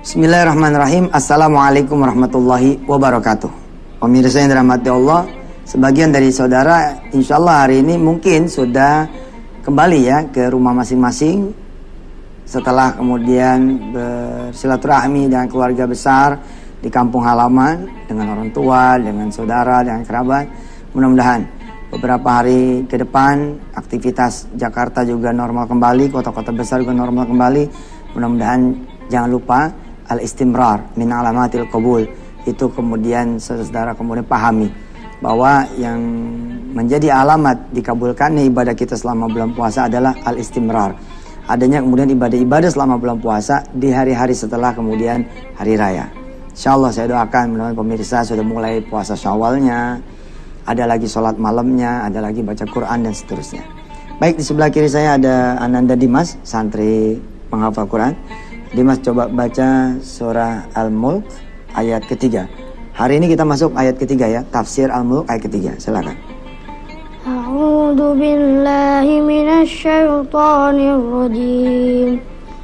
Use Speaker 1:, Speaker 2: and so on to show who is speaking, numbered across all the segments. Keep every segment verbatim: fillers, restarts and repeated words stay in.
Speaker 1: Bismillahirrahmanirrahim. Assalamualaikum warahmatullahi wabarakatuh. Pemirsa yang dirahmati Allah, sebagian dari saudara insya Allah hari ini mungkin sudah kembali ya ke rumah masing-masing setelah kemudian bersilaturahmi dengan keluarga besar di kampung halaman dengan orang tua, dengan saudara, dengan kerabat. Mudah-mudahan beberapa hari ke depan aktivitas Jakarta juga normal kembali, kota-kota besar juga normal kembali. Mudah-mudahan jangan lupa al-istimrar min alamatil qabul, itu kemudian saudara kemudian pahami bahwa yang menjadi alamat dikabulkannya ibadah kita selama bulan puasa adalah al-istimrar. Adanya kemudian ibadah-ibadah selama bulan puasa di hari-hari setelah kemudian hari raya. Insyaallah saya doakan mudah-mudahan pemirsa sudah mulai puasa Syawalnya, ada lagi sholat malamnya, ada lagi baca Quran dan seterusnya. Baik, di sebelah kiri saya ada Ananda Dimas, santri penghafal Quran. Dimas coba baca surah Al-Mulk ayat ketiga. Hari ini kita masuk ayat ketiga ya, tafsir Al-Mulk ayat ketiga. Silakan.
Speaker 2: A'udzu billahi minasy syaithanir rajim.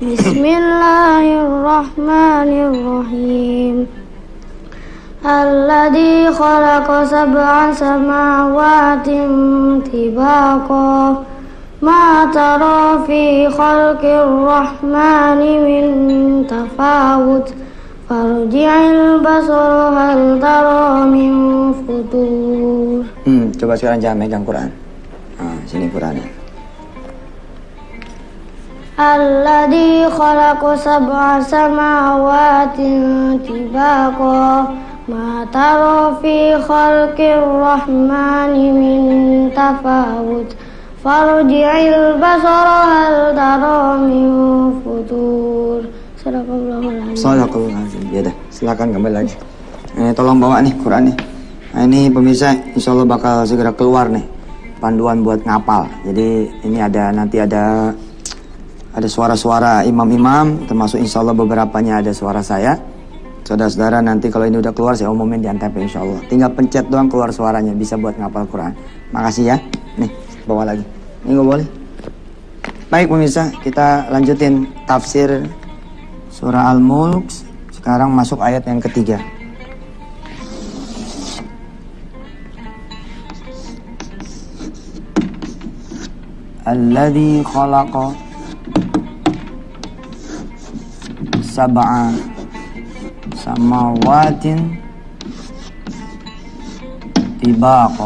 Speaker 2: Bismillahirrahmanirrahim. Alladzi khalaqa sab'a samawatin tibaqa ma tara fi khalqir rahmani min tafawut farji'il basara hal tara min futur.
Speaker 1: Hmm, coba sekarang jangan megang Quran. Nah, sini Qurannya.
Speaker 2: Alladzi khalaqa sab'a samawatin tibaqa ma tara fi khalqir rahmani min tafawut farji'il basara hal tara min futur. Sadaqallahul
Speaker 1: Sadaqallahul. Ya dah, silakan kembali lagi. Eh, tolong bawa nih Quran nih. Nah, ini pemirsa insya Allah bakal segera keluar nih panduan buat ngapal. Jadi ini ada nanti ada ada suara-suara imam-imam, termasuk insya Allah beberapanya ada suara saya. Saudara-saudara nanti kalau ini udah keluar saya umumin di Antep insya Allah. Tinggal pencet doang keluar suaranya, bisa buat ngapal Quran. Makasih ya. Nih bawa lagi. Ini nggak boleh. Baik pemirsa, kita lanjutin tafsir surah Al-Mulk. Sekarang masuk ayat yang ketiga. Alladzi khalaqa sab'a samawatin tibaqa.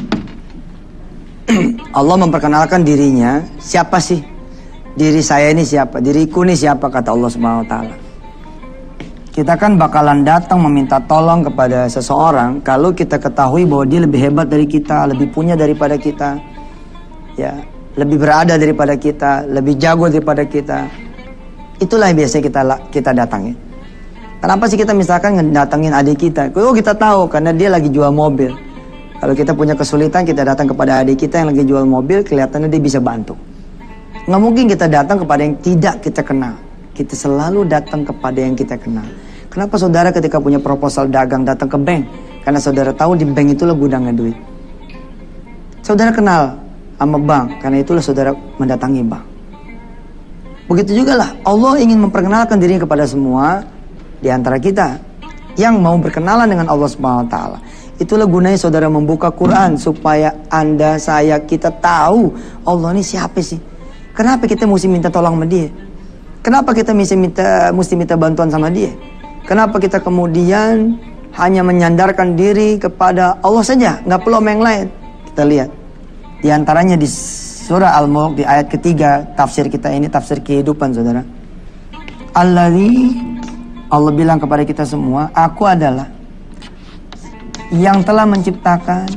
Speaker 1: Allah memperkenalkan dirinya, siapa sih? Diri saya ini siapa? Diriku ini siapa? Kata Allah Subhanahu wa taala. Kita kan bakalan datang meminta tolong kepada seseorang kalau kita ketahui bahwa dia lebih hebat dari kita, lebih punya daripada kita. Ya, lebih berada daripada kita, lebih jago daripada kita. Itulah yang biasanya kita kita datangin. Kenapa sih kita misalkan datangin adik kita? Oh, kita tahu karena dia lagi jual mobil. Kalau kita punya kesulitan, kita datang kepada adik kita yang lagi jual mobil, kelihatannya dia bisa bantu. Nggak mungkin kita datang kepada yang tidak kita kenal. Kita selalu datang kepada yang kita kenal. Kenapa saudara ketika punya proposal dagang datang ke bank? Karena saudara tahu di bank itulah gudangnya duit. Saudara kenal sama bank, karena itulah saudara mendatangi bank. Begitu juga lah, Allah ingin memperkenalkan dirinya kepada semua di antara kita yang mau berkenalan dengan Allah Subhanahu wa taala. Itulah gunanya saudara membuka Quran, supaya Anda, saya, kita tahu Allah ini siapa sih. Kenapa kita mesti minta tolong sama dia? Kenapa kita mesti minta mesti minta bantuan sama dia? Kenapa kita kemudian hanya menyandarkan diri kepada Allah saja, nggak perlu sama yang lain? Kita lihat di antaranya di surah Al-Mulk di ayat ketiga, tafsir kita ini tafsir kehidupan saudara. Alladzi, Allah bilang kepada kita semua, aku adalah yang telah menciptakan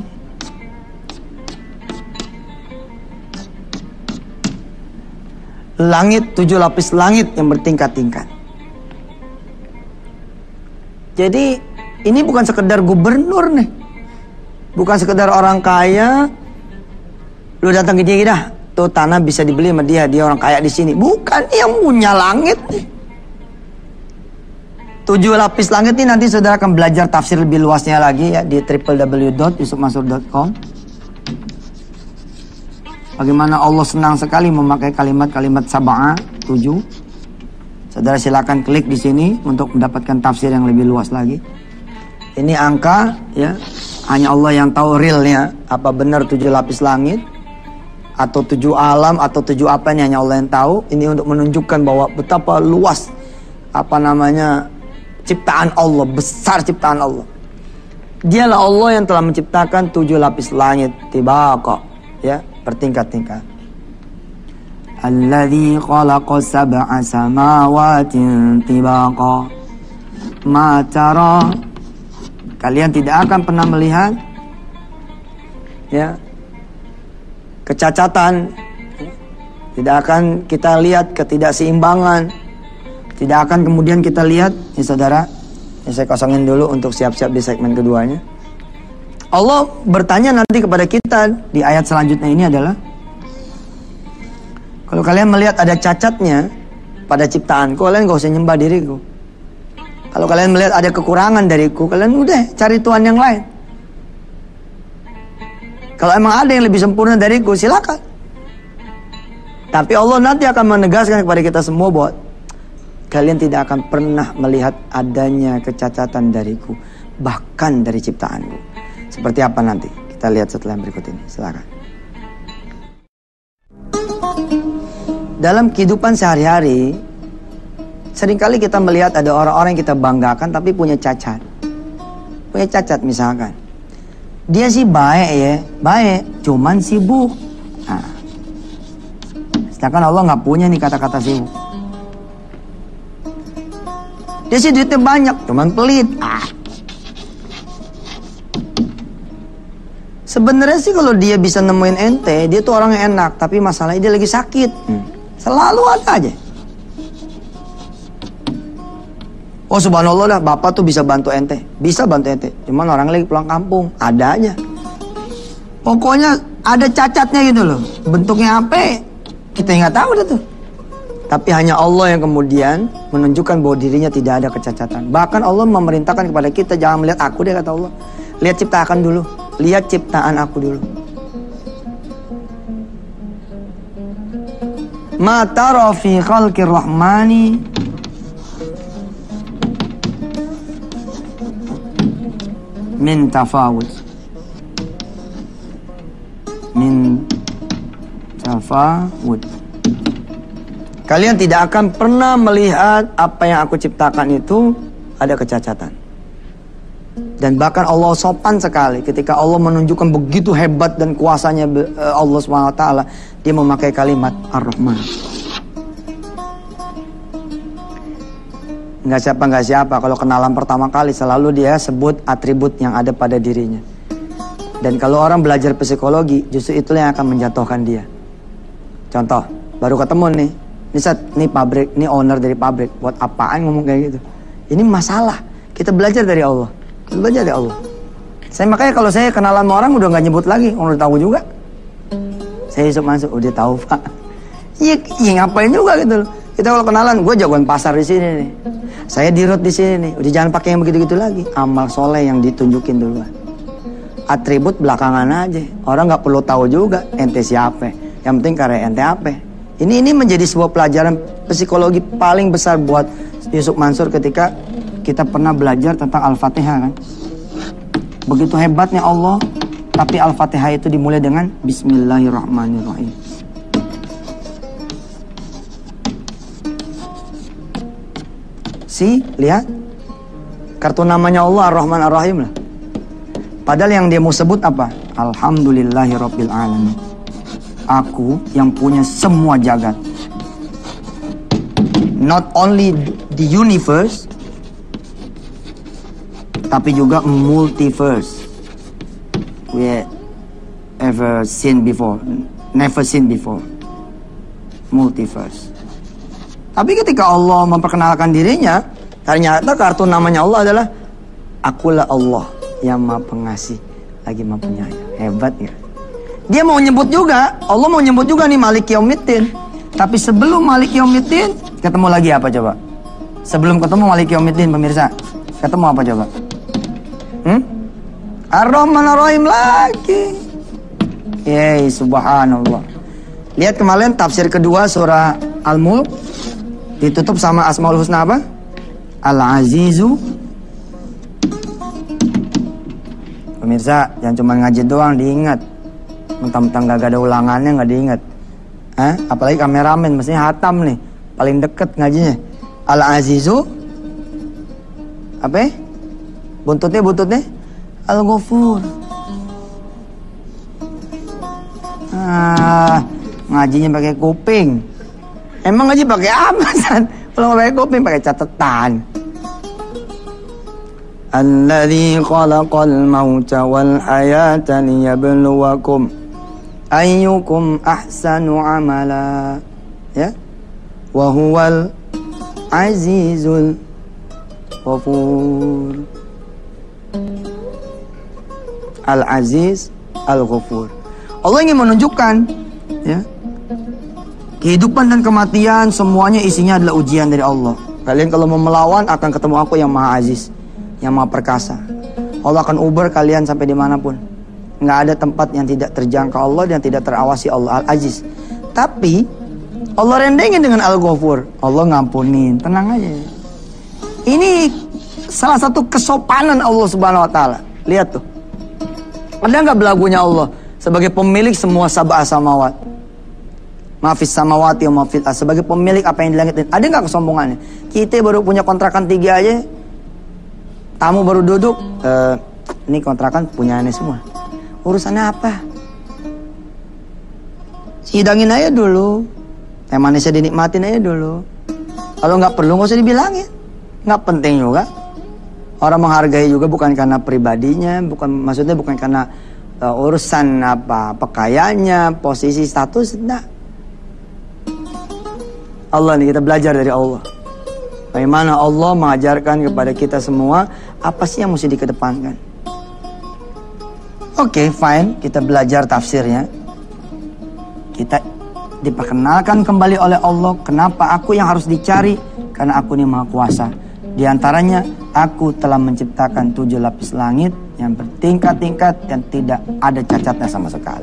Speaker 1: langit, tujuh lapis langit yang bertingkat-tingkat. Jadi ini bukan sekedar gubernur nih, bukan sekedar orang kaya. Lu datang ke dia, dah tuh tanah bisa dibeli sama dia, dia orang kaya di sini. Bukan, yang punya langit nih. Tujuh lapis langit ini nanti saudara akan belajar tafsir lebih luasnya lagi ya di w w w dot yusuf mansur dot com. Bagaimana Allah senang sekali memakai kalimat-kalimat sab'a, tujuh. Saudara silakan klik di sini untuk mendapatkan tafsir yang lebih luas lagi. Ini angka ya, hanya Allah yang tahu realnya. Apa benar tujuh lapis langit atau tujuh alam atau tujuh apa, ini hanya Allah yang tahu. Ini untuk menunjukkan bahwa betapa luas apa namanya ciptaan Allah, besar ciptaan Allah. Dialah Allah yang telah menciptakan tujuh lapis langit tibaqa, ya, bertingkat-tingkat. Alladzi khalaqa sab'a samawatin tibaqa ma tara. Kalian tidak akan pernah melihat ya kecacatan, tidak akan kita lihat ketidakseimbangan, tidak akan kemudian kita lihat, ya saudara, ya saya kosongin dulu untuk siap-siap di segmen keduanya. Allah bertanya nanti kepada kita di ayat selanjutnya ini adalah, kalau kalian melihat ada cacatnya pada ciptaanku, kalian gak usah nyembah diriku. Kalau kalian melihat ada kekurangan dariku, kalian udah cari Tuhan yang lain. Kalau emang ada yang lebih sempurna dariku, silakan. Tapi Allah nanti akan menegaskan kepada kita semua bahwa kalian tidak akan pernah melihat adanya kecacatan dariku, bahkan dari ciptaanku. Seperti apa nanti? Kita lihat setelah yang berikut ini. Silakan. Dalam kehidupan sehari-hari, seringkali kita melihat ada orang-orang yang kita banggakan tapi punya cacat. Punya cacat misalkan. Dia sih baik ya, baik, cuman sibuk. Nah, sedangkan Allah nggak punya nih kata-kata sibuk. Dia sih duitnya banyak, cuman pelit. Ah. Sebenarnya sih kalau dia bisa nemuin ente, dia tuh orang yang enak, tapi masalahnya dia lagi sakit. Hmm. Selalu ada aja. Oh subhanallah dah, bapak tuh bisa bantu ente, bisa bantu ente. Cuman orang lagi pulang kampung, ada aja. Pokoknya ada cacatnya gitu loh. Bentuknya apa? Kita nggak tahu dah tuh. Tapi hanya Allah yang kemudian menunjukkan bahwa dirinya tidak ada kecacatan. Bahkan Allah memerintahkan kepada kita, jangan melihat aku deh kata Allah. Lihat ciptaan dulu, lihat ciptaan aku dulu. Ma tara fi khalqir rahmani min tafawud. Min tafawud. Kalian tidak akan pernah melihat apa yang aku ciptakan itu ada kecacatan. Dan bahkan Allah sopan sekali ketika Allah menunjukkan begitu hebat dan kuasanya Allah subhanahu wa taala, dia memakai kalimat Ar-Rahman. Nggak siapa nggak siapa, kalau kenalan pertama kali selalu dia sebut atribut yang ada pada dirinya. Dan kalau orang belajar psikologi, justru itu yang akan menjatuhkan dia. Contoh, baru ketemu nih, ini set, ini pabrik, ini owner dari pabrik, buat apaan ngomong kayak gitu? Ini masalah. Kita belajar dari Allah. Kita belajar dari Allah. Saya makanya kalau saya kenalan sama orang udah nggak nyebut lagi, orang udah tahu juga. Saya Yusuf Mansur, udah tahu pak. Iya, iya ngapain juga gitu loh. Kita kalau kenalan, gue jagoan pasar di sini nih. Saya dirut di sini nih. Udah jangan pakai yang begitu-gitu lagi. Amal soleh yang ditunjukin duluan. Atribut belakangan aja. Orang nggak perlu tahu juga ente siapa. Yang penting karya ente apa. Ini ini menjadi sebuah pelajaran psikologi paling besar buat Yusuf Mansur ketika kita pernah belajar tentang Al-Fatihah kan. Begitu hebatnya Allah, tapi Al-Fatihah itu dimulai dengan Bismillahirrahmanirrahim. Si, lihat. Kartu namanya Allah Ar-Rahman Ar-Rahim lah. Padahal yang dia mau sebut apa? Alhamdulillahirabbil alamin. Aku yang punya semua jagat. Not only the universe, tapi juga multiverse. We ever seen before, never seen before. Multiverse. Tapi ketika Allah memperkenalkan dirinya, ternyata kartu namanya Allah adalah Akulah Allah yang Maha Pengasih lagi Maha Penyayang. Hebat ya. Dia mau nyebut juga, Allah mau nyebut juga nih Malik Yaumiddin. Tapi sebelum Malik Yaumiddin, ketemu lagi apa coba? Sebelum ketemu Malik Yaumiddin pemirsa, ketemu apa coba? Hmm? Ar-Rahman Ar-Rahim lagi. Yeay, subhanallah. Lihat kemarin tafsir kedua surah Al-Mulk. Ditutup sama Asmaul Husna apa? Al-Azizu. Pemirsa, jangan cuma ngaji doang diingat. Mentang-mentang gak ada ulangannya gak diingat. Hah? Apalagi kameramen, mestinya hatam nih. Paling deket ngajinya. Al-Azizu. Apa? Buntutnya, buntutnya. Al-Ghafur. Ah, ngajinya pakai kuping. Emang ngaji pakai apa, San? Kalau pakai kuping pakai catatan. Alladzi khalaqal mauta wal hayata liyabluwakum ayyukum ahsanu amala. Ya. Wa huwal azizul ghafur. Al-Aziz, Al-Ghafur. Allah ingin menunjukkan, ya, kehidupan dan kematian semuanya isinya adalah ujian dari Allah. Kalian kalau mau melawan akan ketemu aku yang Maha Aziz, yang Maha Perkasa. Allah akan uber kalian sampai dimanapun. Nggak ada tempat yang tidak terjangkau Allah dan tidak terawasi Allah. Al-Aziz. Tapi Allah rendengin dengan Al-Ghafur. Allah ngampunin, tenang aja. Ini salah satu kesopanan Allah Subhanahu Wa Taala. Lihat tuh. Ada nggak belagunya Allah sebagai pemilik semua sab'a samawat? Mafis samawati wa mafis, sebagai pemilik apa yang di langit. Ada nggak kesombongannya? Kita baru punya kontrakan tiga aja, tamu baru duduk, e, ini kontrakan punya aneh semua. Urusannya apa? Sidangin aja dulu, yang manisnya dinikmatin aja dulu. Kalau nggak perlu nggak usah dibilangin, nggak penting juga. Orang menghargai juga bukan karena pribadinya, bukan maksudnya bukan karena uh, urusan apa pakaiannya, posisi status, enggak. Allah nih, kita belajar dari Allah. Bagaimana Allah mengajarkan kepada kita semua apa sih yang mesti dikedepankan. Oke, okay, fine, kita belajar tafsirnya. Kita diperkenalkan kembali oleh Allah. Kenapa aku yang harus dicari? Karena aku ini Maha Kuasa. Di antaranya, aku telah menciptakan tujuh lapis langit yang bertingkat-tingkat dan tidak ada cacatnya sama sekali.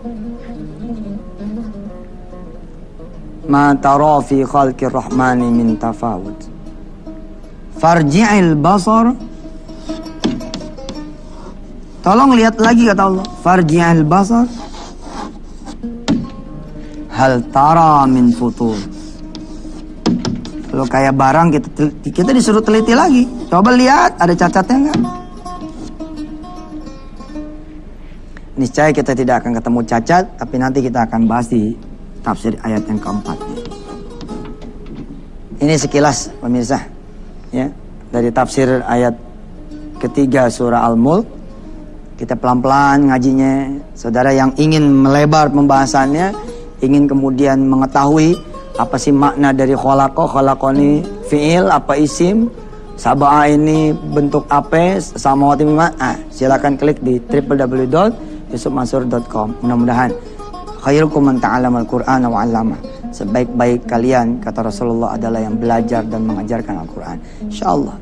Speaker 1: Ma tara fi khalqir rahmani min tafawut. Farji'il basar. Tolong lihat lagi kata Allah. Farji'il basar. Hal tara min futur. Kalau kayak barang kita kita disuruh teliti lagi. Coba lihat ada cacatnya enggak? Niscaya kita tidak akan ketemu cacat, tapi nanti kita akan bahas di tafsir ayat yang keempat. Ini sekilas pemirsa, ya, dari tafsir ayat ketiga surah Al-Mulk. Kita pelan-pelan ngajinya. Saudara yang ingin melebar pembahasannya, ingin kemudian mengetahui apa sih makna dari khalaqa, khalaqa ini fi'il, apa isim, sab'a ini bentuk apa, samawati mimma. Ah, silakan klik di w w w dot yusuf mansur dot com. Mudah-mudahan khairukum man ta'allama al-Qur'ana wa 'allama. Sebaik-baik kalian, kata Rasulullah, adalah yang belajar dan mengajarkan Al-Qur'an. Insyaallah.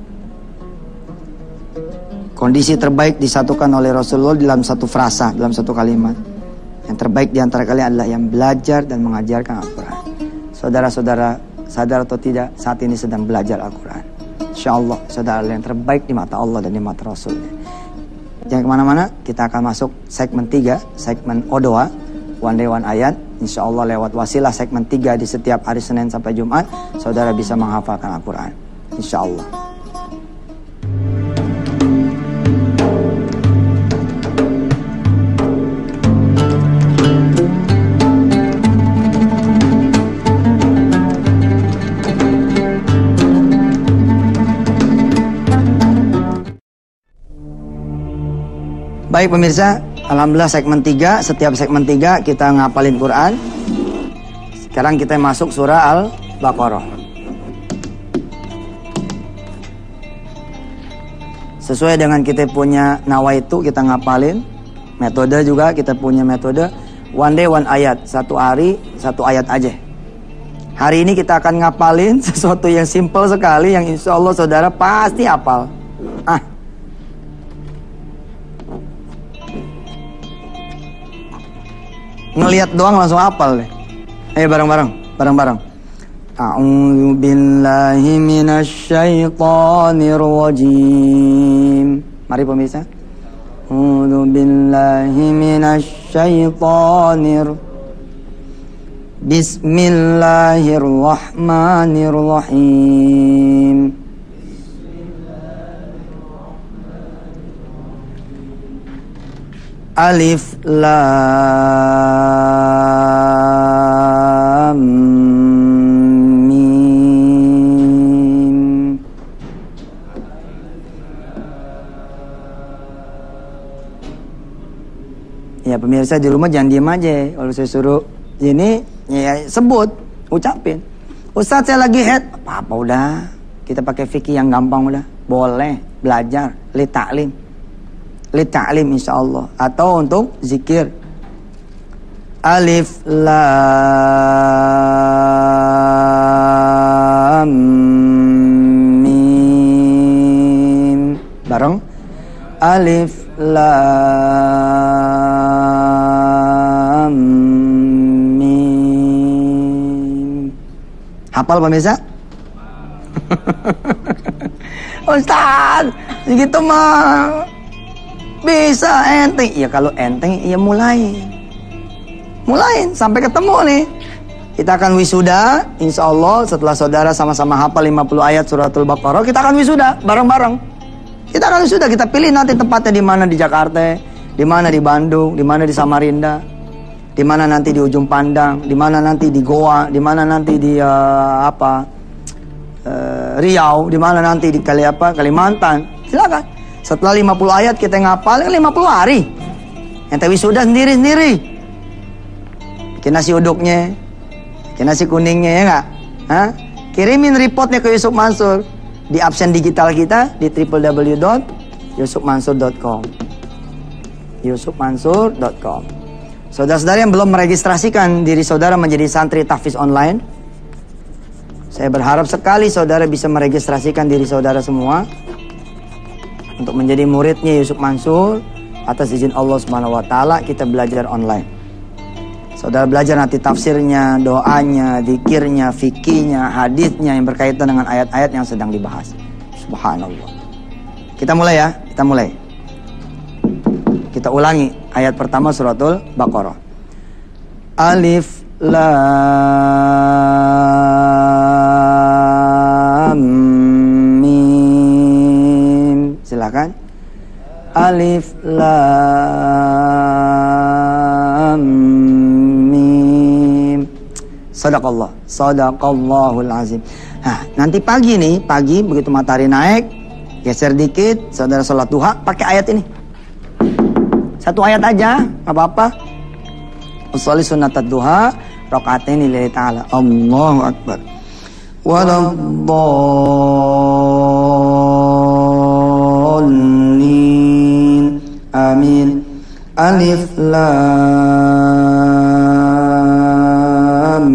Speaker 1: Kondisi terbaik disatukan oleh Rasulullah dalam satu frasa, dalam satu kalimat. Yang terbaik di antara kalian adalah yang belajar dan mengajarkan Al-Qur'an. Saudara-saudara, sadar atau tidak, saat ini sedang belajar Al-Quran. InsyaAllah, saudara yang terbaik di mata Allah dan di mata Rasulnya. Jangan kemana-mana, kita akan masuk segmen tiga, segmen Odoa, One Day One Ayat. InsyaAllah lewat wasilah segmen tiga di setiap hari Senin sampai Jumat, saudara bisa menghafalkan Al-Quran. InsyaAllah. Baik pemirsa, alhamdulillah segmen tiga, setiap segmen tiga kita ngapalin Quran. Sekarang kita masuk surah Al-Baqarah. Sesuai dengan kita punya nawaitu, kita ngapalin. Metode juga kita punya metode one day one ayat, satu hari satu ayat aja. Hari ini kita akan ngapalin sesuatu yang simple sekali, yang insya Allah saudara pasti hafal. Ah, ngelihat doang langsung hafal deh. Ayo bareng-bareng, bareng-bareng. A'udzu billahi minasy syaithanir rajim. Mari pemirsa. A'udzu billahi minasy syaitanir. Bismillahirrahmanirrahim. Alif lam mim. Ya pemirsa di rumah jangan diem aja. Kalau saya suruh ini ya sebut, ucapin. Ustadz saya lagi head. Apa-apa udah. Kita pakai fikih yang gampang udah. Boleh belajar li ta'lim. Li ta'lim insyaallah atau untuk zikir. Alif lam mim. Bareng. Alif lam mim. Hafal pemirsa? Ustaz, gitu mah bisa enteng. Ya kalau enteng ya mulai. Mulai sampai ketemu nih. Kita akan wisuda insyaallah setelah saudara sama-sama hafal lima puluh ayat suratul Baqarah, kita akan wisuda bareng-bareng. Kita akan wisuda, kita pilih nanti tempatnya di mana, di Jakarta, di mana di Bandung, di mana di Samarinda, di mana nanti di ujung pandang, di mana nanti di Goa, di mana nanti di uh, apa? Uh, Riau, di mana nanti di Kali apa? Kalimantan. Silakan. Setelah lima puluh ayat kita ngapal lima puluh hari. Ente wisuda sendiri-sendiri. Bikin nasi uduknya, bikin nasi kuningnya ya enggak? Hah? Kirimin reportnya ke Yusuf Mansur di absen digital kita di w w w dot yusuf mansur dot com. yusuf mansur dot com. Saudara-saudara yang belum meregistrasikan diri saudara menjadi santri tahfiz online, saya berharap sekali saudara bisa meregistrasikan diri saudara semua untuk menjadi muridnya Yusuf Mansur. Atas izin Allah Subhanahu wa taala kita belajar online. Saudara belajar nanti tafsirnya, doanya, zikirnya, fikihnya, hadisnya yang berkaitan dengan ayat-ayat yang sedang dibahas. Subhanallah. Kita mulai ya, kita mulai. Kita ulangi ayat pertama suratul Baqarah. Alif lam mim. Silakan. Alif lam mim. Sadaqallah, sadaqallahul azim. Nah, nanti pagi nih, pagi begitu matahari naik, geser dikit, saudara sholat duha pakai ayat ini. Satu ayat aja, nggak apa-apa. Usolli sunnatat duha, rakaataini lillahi ta'ala. Allahu akbar. Waladdallin. Amin. Alif lam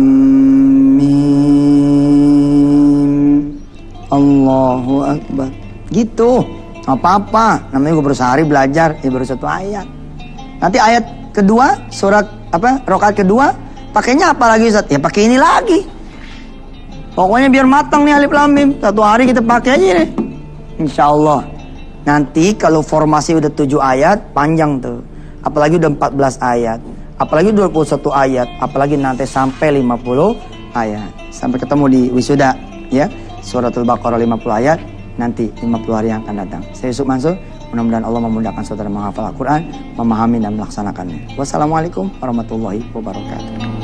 Speaker 1: mim. Allahu akbar. Gitu. Apa-apa. Namanya gue baru sehari belajar, ya baru satu ayat. Nanti ayat kedua, surat apa? Rakaat kedua, pakainya apa lagi Ustaz? Ya pakai ini lagi. Pokoknya biar matang nih alif lam mim. Satu hari kita pakai aja nih. Insyaallah. Nanti kalau formasi udah tujuh ayat, panjang tuh. Apalagi udah empat belas ayat. Apalagi dua puluh satu ayat. Apalagi nanti sampai lima puluh ayat. Sampai ketemu di wisuda. Ya. Suratul Baqarah lima puluh ayat. Nanti lima puluh hari yang akan datang. Saya Yusuf Mansur. Mudah-mudahan Allah memudahkan saudara menghafal Al-Quran, memahami dan melaksanakannya. Wassalamualaikum warahmatullahi wabarakatuh.